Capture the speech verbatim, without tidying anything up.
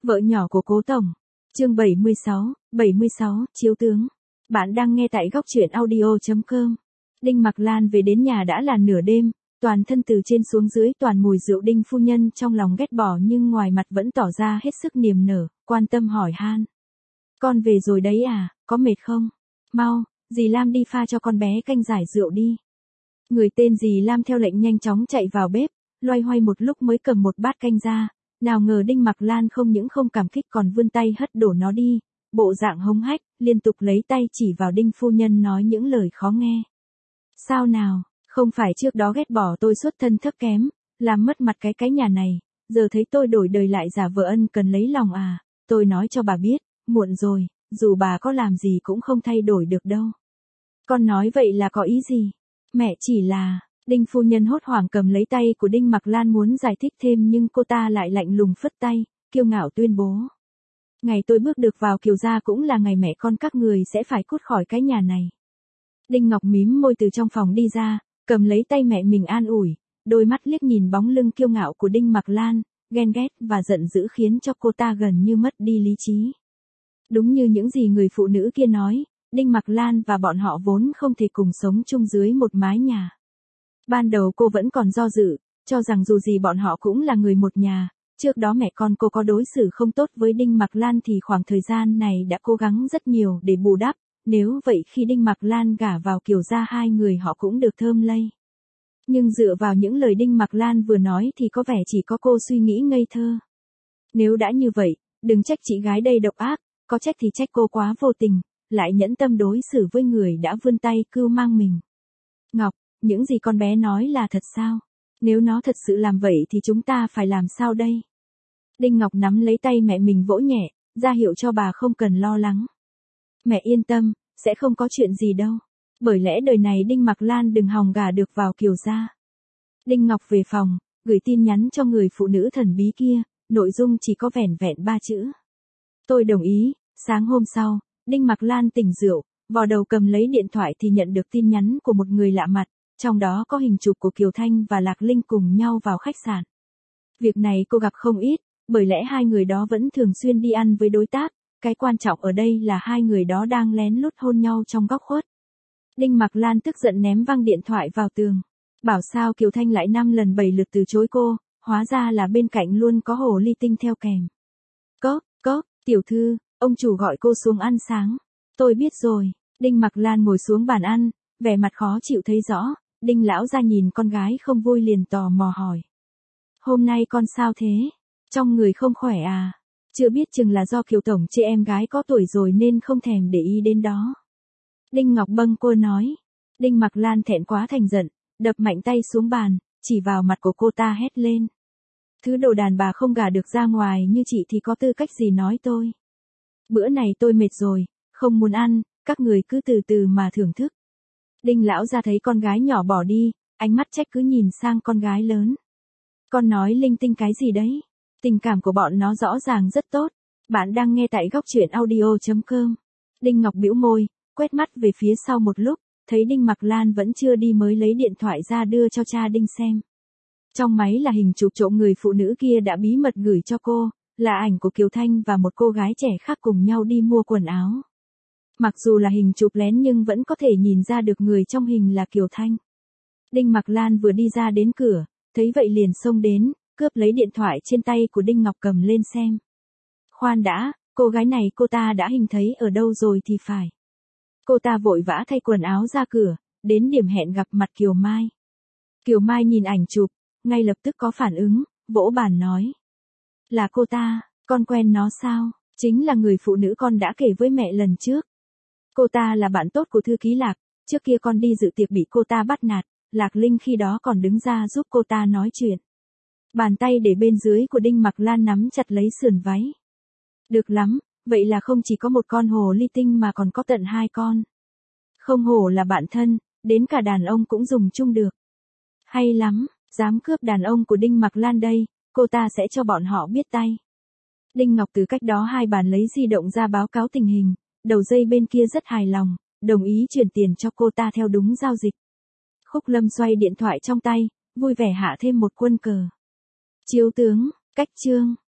Vợ nhỏ của Cố Tổng. Chương bảy mươi sáu, bảy mươi sáu, chiếu tướng. Bạn đang nghe tại góc truyện audio chấm com. Đinh Mặc Lan về đến nhà đã là nửa đêm, toàn thân từ trên xuống dưới toàn mùi rượu. Đinh phu nhân trong lòng ghét bỏ nhưng ngoài mặt vẫn tỏ ra hết sức niềm nở, quan tâm hỏi han. Con về rồi đấy à, có mệt không? Mau, dì Lam đi pha cho con bé canh giải rượu đi. Người tên dì Lam theo lệnh nhanh chóng chạy vào bếp, loay hoay một lúc mới cầm một bát canh ra. Nào ngờ Đinh Mặc Lan không những không cảm kích còn vươn tay hất đổ nó đi, bộ dạng hống hách, liên tục lấy tay chỉ vào Đinh phu nhân nói những lời khó nghe. Sao nào, không phải trước đó ghét bỏ tôi xuất thân thấp kém, làm mất mặt cái cái nhà này, giờ thấy tôi đổi đời lại giả vợ ân cần lấy lòng à, tôi nói cho bà biết, muộn rồi, dù bà có làm gì cũng không thay đổi được đâu. Con nói vậy là có ý gì? Mẹ chỉ là... Đinh phu nhân hốt hoảng cầm lấy tay của Đinh Mặc Lan muốn giải thích thêm nhưng cô ta lại lạnh lùng phất tay, kiêu ngạo tuyên bố. Ngày tôi bước được vào Kiều gia cũng là ngày mẹ con các người sẽ phải cút khỏi cái nhà này. Đinh Ngọc mím môi từ trong phòng đi ra, cầm lấy tay mẹ mình an ủi, đôi mắt liếc nhìn bóng lưng kiêu ngạo của Đinh Mặc Lan, ghen ghét và giận dữ khiến cho cô ta gần như mất đi lý trí. Đúng như những gì người phụ nữ kia nói, Đinh Mặc Lan và bọn họ vốn không thể cùng sống chung dưới một mái nhà. Ban đầu cô vẫn còn do dự, cho rằng dù gì bọn họ cũng là người một nhà, trước đó mẹ con cô có đối xử không tốt với Đinh Mặc Lan thì khoảng thời gian này đã cố gắng rất nhiều để bù đắp, nếu vậy khi Đinh Mặc Lan gả vào Kiều gia hai người họ cũng được thơm lây. Nhưng dựa vào những lời Đinh Mặc Lan vừa nói thì có vẻ chỉ có cô suy nghĩ ngây thơ. Nếu đã như vậy, đừng trách chị gái đây độc ác, có trách thì trách cô quá vô tình, lại nhẫn tâm đối xử với người đã vươn tay cưu mang mình. Ngọc, những gì con bé nói là thật sao? Nếu nó thật sự làm vậy thì chúng ta phải làm sao đây? Đinh Ngọc nắm lấy tay mẹ mình vỗ nhẹ, ra hiệu cho bà không cần lo lắng. Mẹ yên tâm, sẽ không có chuyện gì đâu. Bởi lẽ đời này Đinh Mặc Lan đừng hòng gả được vào Kiều gia. Đinh Ngọc về phòng, gửi tin nhắn cho người phụ nữ thần bí kia, nội dung chỉ có vẻn vẹn ba chữ. Tôi đồng ý. Sáng hôm sau, Đinh Mặc Lan tỉnh rượu, vò đầu cầm lấy điện thoại thì nhận được tin nhắn của một người lạ mặt. Trong đó có hình chụp của Kiều Thanh và Lạc Linh cùng nhau vào khách sạn. Việc này cô gặp không ít, bởi lẽ hai người đó vẫn thường xuyên đi ăn với đối tác, cái quan trọng ở đây là hai người đó đang lén lút hôn nhau trong góc khuất. Đinh Mặc Lan tức giận ném văng điện thoại vào tường. Bảo sao Kiều Thanh lại năm lần bảy lượt từ chối cô, hóa ra là bên cạnh luôn có hồ ly tinh theo kèm. Cốc, cốc, tiểu thư, ông chủ gọi cô xuống ăn sáng. Tôi biết rồi. Đinh Mặc Lan ngồi xuống bàn ăn, vẻ mặt khó chịu thấy rõ. Đinh lão ra nhìn con gái không vui liền tò mò hỏi. Hôm nay con sao thế? Trong người không khỏe à? Chưa biết chừng là do Kiều tổng chê em gái có tuổi rồi nên không thèm để ý đến đó. Đinh Ngọc bâng quơ nói. Đinh Mặc Lan thẹn quá thành giận, đập mạnh tay xuống bàn, chỉ vào mặt của cô ta hét lên. Thứ đồ đàn bà không gả được ra ngoài như chị thì có tư cách gì nói tôi. Bữa này tôi mệt rồi, không muốn ăn, các người cứ từ từ mà thưởng thức. Đinh lão ra thấy con gái nhỏ bỏ đi, ánh mắt trách cứ nhìn sang con gái lớn. Con nói linh tinh cái gì đấy? Tình cảm của bọn nó rõ ràng rất tốt. Bạn đang nghe tại góc truyện audio chấm com. Đinh Ngọc bĩu môi, quét mắt về phía sau một lúc, thấy Đinh Mặc Lan vẫn chưa đi mới lấy điện thoại ra đưa cho cha Đinh xem. Trong máy là hình chụp trộm người phụ nữ kia đã bí mật gửi cho cô, là ảnh của Kiều Thanh và một cô gái trẻ khác cùng nhau đi mua quần áo. Mặc dù là hình chụp lén nhưng vẫn có thể nhìn ra được người trong hình là Kiều Thanh. Đinh Mặc Lan vừa đi ra đến cửa, thấy vậy liền xông đến, cướp lấy điện thoại trên tay của Đinh Ngọc cầm lên xem. Khoan đã, cô gái này cô ta đã hình thấy ở đâu rồi thì phải. Cô ta vội vã thay quần áo ra cửa, đến điểm hẹn gặp mặt Kiều Mai. Kiều Mai nhìn ảnh chụp, ngay lập tức có phản ứng, vỗ bàn nói. Là cô ta, con quen nó sao? Chính là người phụ nữ con đã kể với mẹ lần trước. Cô ta là bạn tốt của thư ký Lạc, trước kia con đi dự tiệc bị cô ta bắt nạt, Lạc Linh khi đó còn đứng ra giúp cô ta nói chuyện. Bàn tay để bên dưới của Đinh Mặc Lan nắm chặt lấy sườn váy. Được lắm, vậy là không chỉ có một con hồ ly tinh mà còn có tận hai con. Không hổ là bạn thân, đến cả đàn ông cũng dùng chung được. Hay lắm, dám cướp đàn ông của Đinh Mặc Lan đây, cô ta sẽ cho bọn họ biết tay. Đinh Ngọc từ cách đó hai bàn lấy di động ra báo cáo tình hình. Đầu dây bên kia rất hài lòng, đồng ý chuyển tiền cho cô ta theo đúng giao dịch. Khúc Lâm xoay điện thoại trong tay, vui vẻ hạ thêm một quân cờ. Chiếu tướng, cách chương.